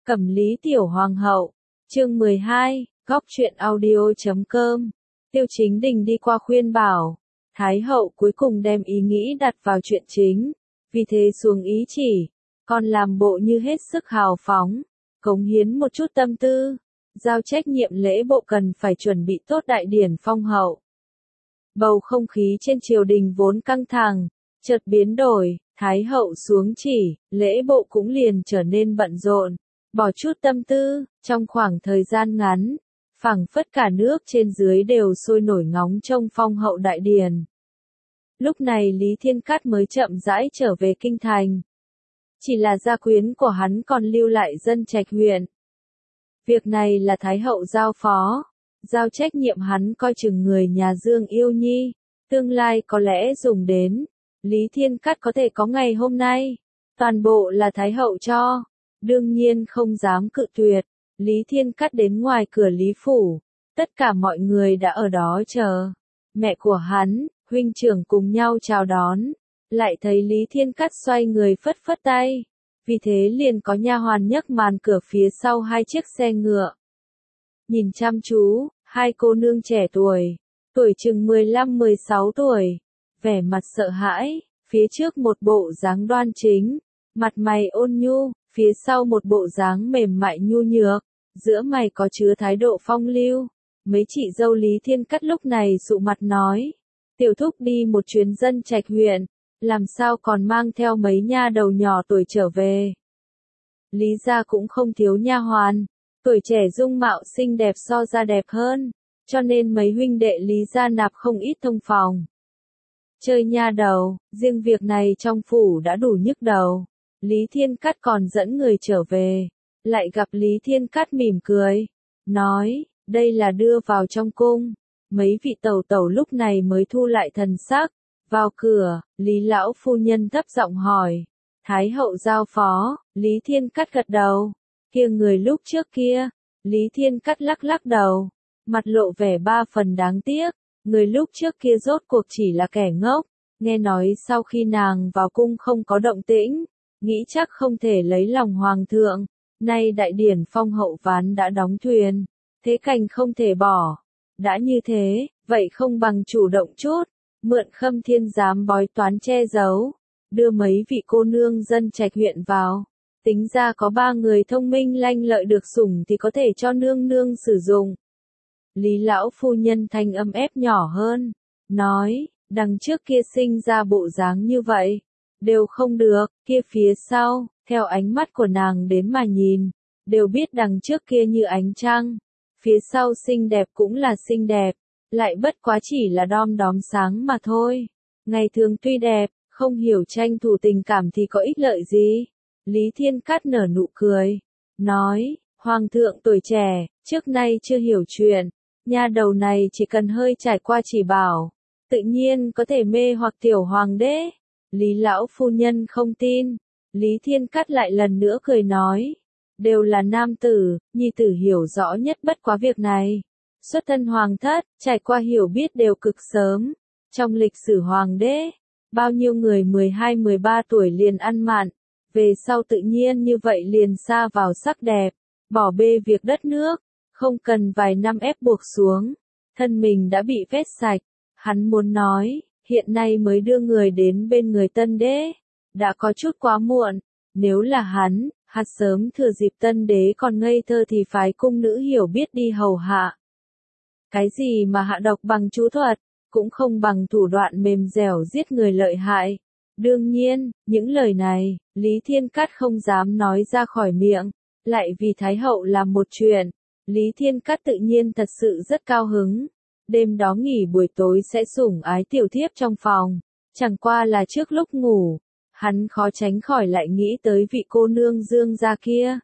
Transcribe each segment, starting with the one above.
Cẩm Lý Tiểu Hoàng hậu, chương 12, góc truyện audio.com. Tiêu Chính Đình đi qua khuyên bảo, Thái hậu cuối cùng đem ý nghĩ đặt vào chuyện chính, vì thế xuống ý chỉ, còn làm bộ như hết sức hào phóng, cống hiến một chút tâm tư, giao trách nhiệm lễ bộ cần phải chuẩn bị tốt đại điển phong hậu. Bầu không khí trên triều đình vốn căng thẳng, chợt biến đổi, Thái hậu xuống chỉ, lễ bộ cũng liền trở nên bận rộn, bỏ chút tâm tư, trong khoảng thời gian ngắn, phảng phất cả nước trên dưới đều sôi nổi ngóng trông phong hậu đại điển. Lúc này Lý Thiên Cát mới chậm rãi trở về kinh thành. Chỉ là gia quyến của hắn còn lưu lại dân trạch huyện. Việc này là Thái hậu giao phó, giao trách nhiệm hắn coi chừng người nhà Dương Yêu Nhi, tương lai có lẽ dùng đến. Lý Thiên Cát có thể có ngày hôm nay, toàn bộ là Thái hậu cho, đương nhiên không dám cự tuyệt. Lý Thiên Cát đến ngoài cửa Lý Phủ, tất cả mọi người đã ở đó chờ. Mẹ của hắn, huynh trưởng cùng nhau chào đón, lại thấy Lý Thiên Cát xoay người phất phất tay, vì thế liền có nha hoàn nhấc màn cửa phía sau hai chiếc xe ngựa. Nhìn chăm chú, hai cô nương trẻ tuổi chừng 15-16 tuổi, vẻ mặt sợ hãi, phía trước một bộ dáng đoan chính, mặt mày ôn nhu, phía sau một bộ dáng mềm mại nhu nhược, giữa mày có chứa thái độ phong lưu. Mấy chị dâu Lý Thiên Cát lúc này sụ mặt nói, tiểu thúc đi một chuyến dân trạch huyện, làm sao còn mang theo mấy nha đầu nhỏ tuổi trở về. Lý gia cũng không thiếu nha hoàn, tuổi trẻ dung mạo xinh đẹp so ra đẹp hơn, cho nên mấy huynh đệ Lý gia nạp không ít thông phòng. Chơi nha đầu, riêng việc này trong phủ đã đủ nhức đầu. Lý Thiên Cát còn dẫn người trở về, lại gặp Lý Thiên Cát mỉm cười, nói, đây là đưa vào trong cung. Mấy vị tẩu tẩu lúc này mới thu lại thần sắc, vào cửa, Lý lão phu nhân thấp giọng hỏi, Thái hậu giao phó. Lý Thiên Cát gật đầu, kia người lúc trước kia. Lý Thiên Cát lắc lắc đầu, mặt lộ vẻ ba phần đáng tiếc, người lúc trước kia rốt cuộc chỉ là kẻ ngốc, nghe nói sau khi nàng vào cung không có động tĩnh, nghĩ chắc không thể lấy lòng hoàng thượng, nay đại điển phong hậu ván đã đóng thuyền, thế cảnh không thể bỏ. Đã như thế, vậy không bằng chủ động chút, mượn Khâm Thiên giám bói toán che giấu, đưa mấy vị cô nương dân trạch huyện vào, tính ra có 3 người thông minh lanh lợi được sủng thì có thể cho nương nương sử dụng. Lý lão phu nhân thanh âm ép nhỏ hơn, nói, đằng trước kia sinh ra bộ dáng như vậy, đều không được, kia phía sau, theo ánh mắt của nàng đến mà nhìn, đều biết đằng trước kia như ánh trăng, phía sau xinh đẹp cũng là xinh đẹp, lại bất quá chỉ là đom đóm sáng mà thôi. Ngày thường tuy đẹp, không hiểu tranh thủ tình cảm thì có ích lợi gì. Lý Thiên Cát nở nụ cười, nói, hoàng thượng tuổi trẻ, trước nay chưa hiểu chuyện, nha đầu này chỉ cần hơi trải qua chỉ bảo, tự nhiên có thể mê hoặc tiểu hoàng đế. Lý lão phu nhân không tin, Lý Thiên Cát lại lần nữa cười nói, đều là nam tử, nhi tử hiểu rõ nhất bất quá việc này. Xuất thân hoàng thất, trải qua hiểu biết đều cực sớm. Trong lịch sử hoàng đế, bao nhiêu người 12-13 tuổi liền ăn mặn, về sau tự nhiên như vậy liền sa vào sắc đẹp, bỏ bê việc đất nước, không cần vài năm ép buộc xuống, thân mình đã bị vét sạch. Hắn muốn nói, hiện nay mới đưa người đến bên người tân đế, đã có chút quá muộn, nếu là hắn sớm thừa dịp tân đế còn ngây thơ thì phái cung nữ hiểu biết đi hầu hạ. Cái gì mà hạ độc bằng chú thuật, cũng không bằng thủ đoạn mềm dẻo giết người lợi hại. Đương nhiên, những lời này, Lý Thiên Cát không dám nói ra khỏi miệng, lại vì Thái hậu làm một chuyện. Lý Thiên Cát tự nhiên thật sự rất cao hứng. Đêm đó nghỉ buổi tối sẽ sủng ái tiểu thiếp trong phòng, chẳng qua là trước lúc ngủ, hắn khó tránh khỏi lại nghĩ tới vị cô nương Dương gia kia.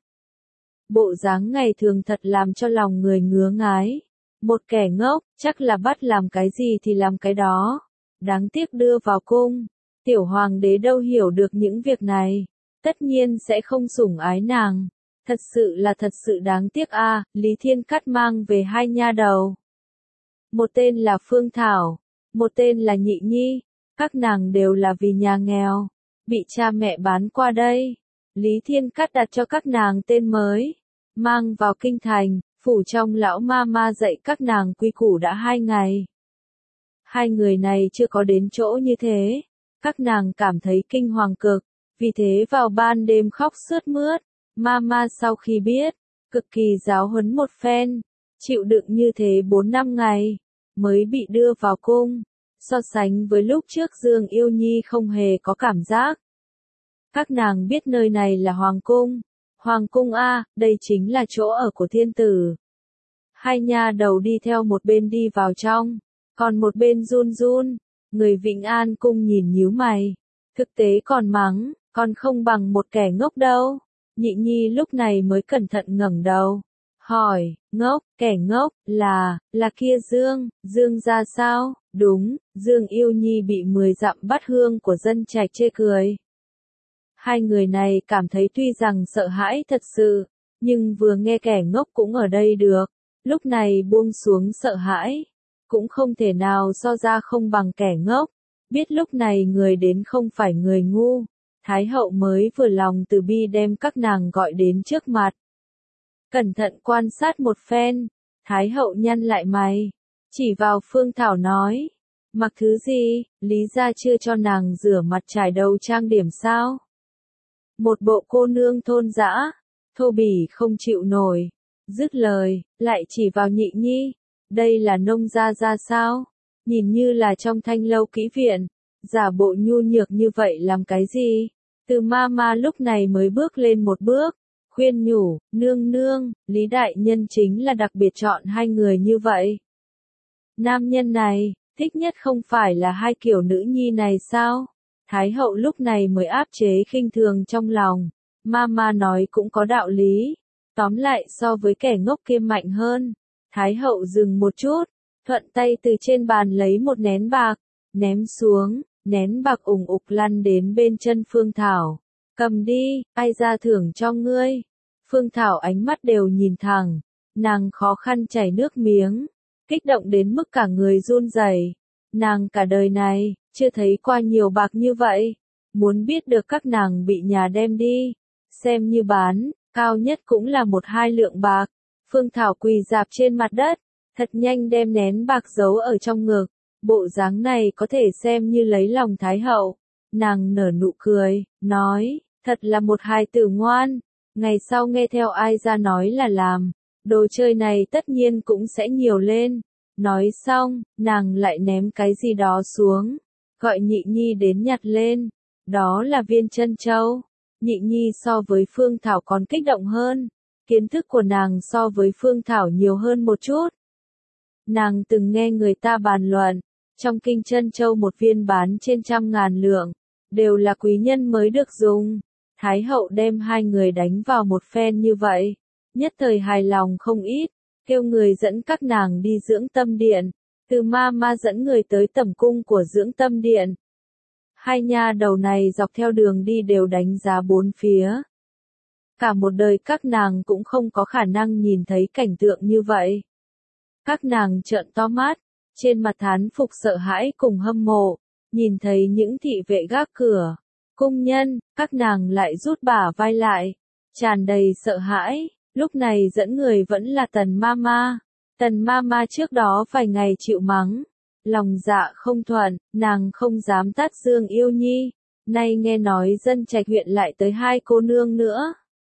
Bộ dáng ngày thường thật làm cho lòng người ngứa ngái. Một kẻ ngốc, chắc là bắt làm cái gì thì làm cái đó. Đáng tiếc đưa vào cung, tiểu hoàng đế đâu hiểu được những việc này, tất nhiên sẽ không sủng ái nàng. Thật sự đáng tiếc a. Lý Thiên Cát mang về 2 nha đầu. Một tên là Phương Thảo, một tên là Nhị Nhi, các nàng đều là vì nhà nghèo, bị cha mẹ bán qua đây. Lý Thiên Cát đặt cho các nàng tên mới, mang vào kinh thành, phủ trong lão ma ma dạy các nàng quy củ đã 2 ngày. 2 người này chưa có đến chỗ như thế, các nàng cảm thấy kinh hoàng cực, vì thế vào ban đêm khóc sướt mướt. Ma sau khi biết, cực kỳ giáo huấn một phen, chịu đựng như thế 4-5 ngày, mới bị đưa vào cung. So sánh với lúc trước Dương Yêu Nhi không hề có cảm giác. Các nàng biết nơi này là Hoàng cung. Hoàng cung a, đây chính là chỗ ở của thiên tử. 2 nha đầu đi theo một bên đi vào trong, còn một bên run run. Người Vĩnh An cung nhìn nhíu mày, thực tế còn mắng, còn không bằng một kẻ ngốc đâu. Nhị Nhi lúc này mới cẩn thận ngẩng đầu, hỏi, ngốc, kẻ ngốc, là kia Dương ra sao? Đúng, Dương Yêu Nhi bị 10 dặm bát hương của dân trạch chê cười. 2 người này cảm thấy tuy rằng sợ hãi thật sự, nhưng vừa nghe kẻ ngốc cũng ở đây được, lúc này buông xuống sợ hãi, cũng không thể nào so ra không bằng kẻ ngốc, biết lúc này người đến không phải người ngu. Thái hậu mới vừa lòng từ bi đem các nàng gọi đến trước mặt. Cẩn thận quan sát một phen, Thái hậu nhăn lại mày, chỉ vào Phương Thảo nói, mặc thứ gì, Lý gia chưa cho nàng rửa mặt trải đầu trang điểm sao? Một bộ cô nương thôn dã, thô bỉ không chịu nổi, dứt lời, lại chỉ vào Nhị Nhi, đây là nông gia ra sao? Nhìn như là trong thanh lâu kỹ viện, giả bộ nhu nhược như vậy làm cái gì? Từ ma lúc này mới bước lên một bước, khuyên nhủ, nương nương, Lý đại nhân chính là đặc biệt chọn 2 người như vậy. Nam nhân này, thích nhất không phải là 2 kiểu nữ nhi này sao? Thái hậu lúc này mới áp chế khinh thường trong lòng, ma nói cũng có đạo lý, tóm lại so với kẻ ngốc kia mạnh hơn. Thái hậu dừng một chút, thuận tay từ trên bàn lấy một nén bạc, ném xuống, nén bạc ủng ục lăn đến bên chân Phương Thảo. Cầm đi, ai ra thưởng cho ngươi. Phương Thảo ánh mắt đều nhìn thẳng, nàng khó khăn chảy nước miếng, kích động đến mức cả người run rẩy. Nàng cả đời này, chưa thấy qua nhiều bạc như vậy, muốn biết được các nàng bị nhà đem đi, xem như bán, cao nhất cũng là 1-2 lượng bạc. Phương Thảo quỳ rạp trên mặt đất, thật nhanh đem nén bạc giấu ở trong ngực, bộ dáng này có thể xem như lấy lòng Thái hậu. Nàng nở nụ cười, nói, thật là một hài tử ngoan, ngày sau nghe theo ai ra nói là làm, đồ chơi này tất nhiên cũng sẽ nhiều lên. Nói xong, nàng lại ném cái gì đó xuống, gọi Nhị Nhi đến nhặt lên, đó là viên trân châu. Nhị Nhi so với Phương Thảo còn kích động hơn, kiến thức của nàng so với Phương Thảo nhiều hơn một chút. Nàng từng nghe người ta bàn luận, trong kinh trân châu một viên bán trên 100.000 lượng, đều là quý nhân mới được dùng. Thái hậu đem 2 người đánh vào một phen như vậy, nhất thời hài lòng không ít, kêu người dẫn các nàng đi dưỡng tâm điện, từ ma dẫn người tới tẩm cung của dưỡng tâm điện. 2 nha đầu này dọc theo đường đi đều đánh giá 4 phía. Cả một đời các nàng cũng không có khả năng nhìn thấy cảnh tượng như vậy. Các nàng trợn to mắt, trên mặt thán phục sợ hãi cùng hâm mộ, nhìn thấy những thị vệ gác cửa, cung nhân, các nàng lại rút bả vai lại, tràn đầy sợ hãi. Lúc này dẫn người vẫn là Tần Mama. Tần Mama trước đó vài ngày chịu mắng, lòng dạ không thuận, nàng không dám tát Dương Yêu Nhi, nay nghe nói dân trạch huyện lại tới 2 cô nương nữa.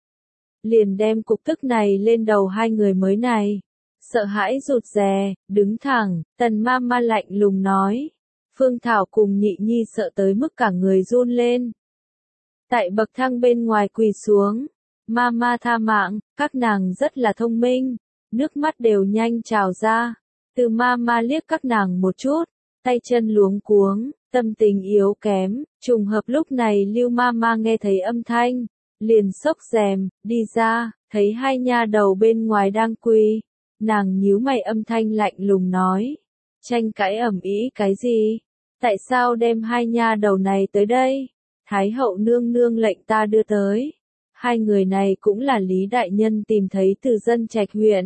Liền đem cục tức này lên đầu 2 người mới này, sợ hãi rụt rè, đứng thẳng, Tần Mama lạnh lùng nói. Phương Thảo cùng Nhị Nhi sợ tới mức cả người run lên. Tại bậc thang bên ngoài quỳ xuống, Mama tha mạng, các nàng rất là thông minh, nước mắt đều nhanh trào ra. Từ Mama liếc các nàng một chút, tay chân luống cuống, tâm tình yếu kém, trùng hợp lúc này Lưu Mama nghe thấy âm thanh, liền xốc rèm, đi ra, thấy 2 nha đầu bên ngoài đang quỳ, nàng nhíu mày âm thanh lạnh lùng nói, tranh cãi ầm ĩ cái gì? Tại sao đem 2 nha đầu này tới đây? Thái hậu nương nương lệnh ta đưa tới. 2 người này cũng là Lý đại nhân tìm thấy từ dân trạch huyện.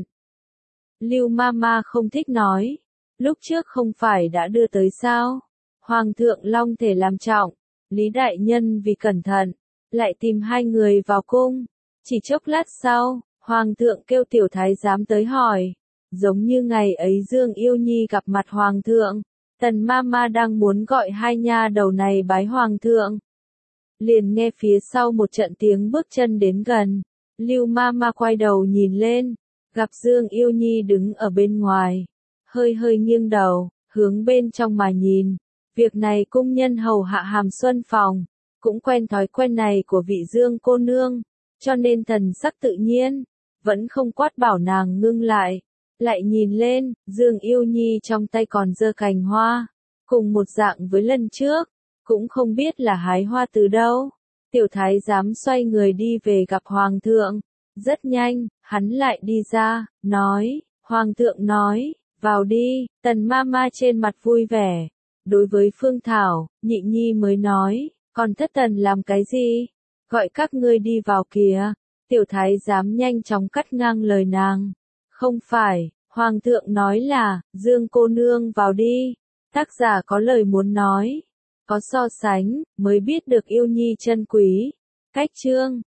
Lưu Mama không thích nói, lúc trước không phải đã đưa tới sao? Hoàng thượng long thể làm trọng, Lý đại nhân vì cẩn thận, lại tìm hai người vào cung. Chỉ chốc lát sau, Hoàng thượng kêu tiểu thái giám tới hỏi. Giống như ngày ấy Dương Yêu Nhi gặp mặt Hoàng thượng, Tần Mama đang muốn gọi hai nha đầu này bái Hoàng thượng. Liền nghe phía sau một trận tiếng bước chân đến gần. Lưu Mama quay đầu nhìn lên, gặp Dương Yêu Nhi đứng ở bên ngoài. Hơi hơi nghiêng đầu, hướng bên trong mà nhìn. Việc này cung nhân hầu hạ Hàm Xuân phòng, cũng quen thói quen này của vị Dương cô nương, cho nên thần sắc tự nhiên, vẫn không quát bảo nàng ngưng lại. Lại nhìn lên, Dương Yêu Nhi trong tay còn giơ cành hoa, cùng một dạng với lần trước, cũng không biết là hái hoa từ đâu. Tiểu thái giám xoay người đi về gặp Hoàng thượng, rất nhanh, hắn lại đi ra, nói, Hoàng thượng nói, vào đi. Tần Mama trên mặt vui vẻ. Đối với Phương Thảo, Nhị Nhi mới nói, còn thất tần làm cái gì? Gọi các ngươi đi vào kìa. Tiểu thái giám nhanh chóng cắt ngang lời nàng. Không phải, Hoàng thượng nói là, Dương cô nương vào đi. Tác giả có lời muốn nói. Có so sánh, mới biết được yêu nhi chân quý. Cách chương